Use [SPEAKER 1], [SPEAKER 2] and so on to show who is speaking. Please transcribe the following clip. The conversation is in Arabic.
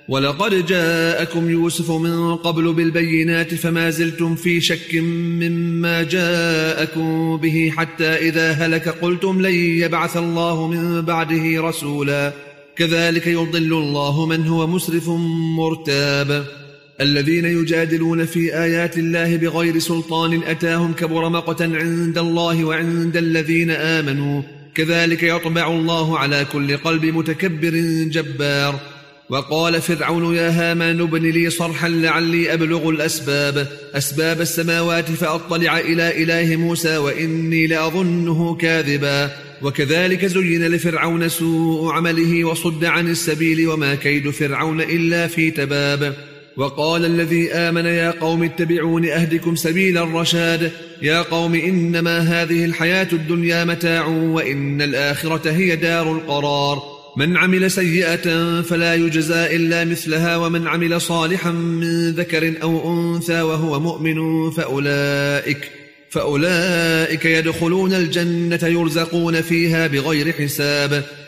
[SPEAKER 1] ولقد جاءكم يوسف من قبل بالبينات فما زلتم في شك مما جاءكم به حتى إذا هلك قلتم لن يبعث الله من بعده رسولا كذلك يضل الله من هو مسرف مرتاب. الذين يجادلون في آيات الله بغير سلطان أتاهم كبر مقتا عند الله وعند الذين آمنوا كذلك يطبع الله على كل قلب متكبر جبار. وقال فرعون يا هامان ابن لي صرحا لعلي أبلغ أسباب السماوات فأطلع إلى إله موسى وإني لأظنه كاذبا. وكذلك زين لفرعون سوء عمله وصد عن السبيل وما كيد فرعون إلا في تباب. وقال الذي آمن يا قوم اتبعون أهدكم سبيل الرشاد. يا قوم إنما هذه الحياة الدنيا متاع وإن الآخرة هي دار القرار. من عمل سيئة فلا يجزى إلا مثلها ومن عمل صالحا من ذكر أو أنثى وهو مؤمن فأولئك يدخلون الجنة يرزقون فيها بغير حساب.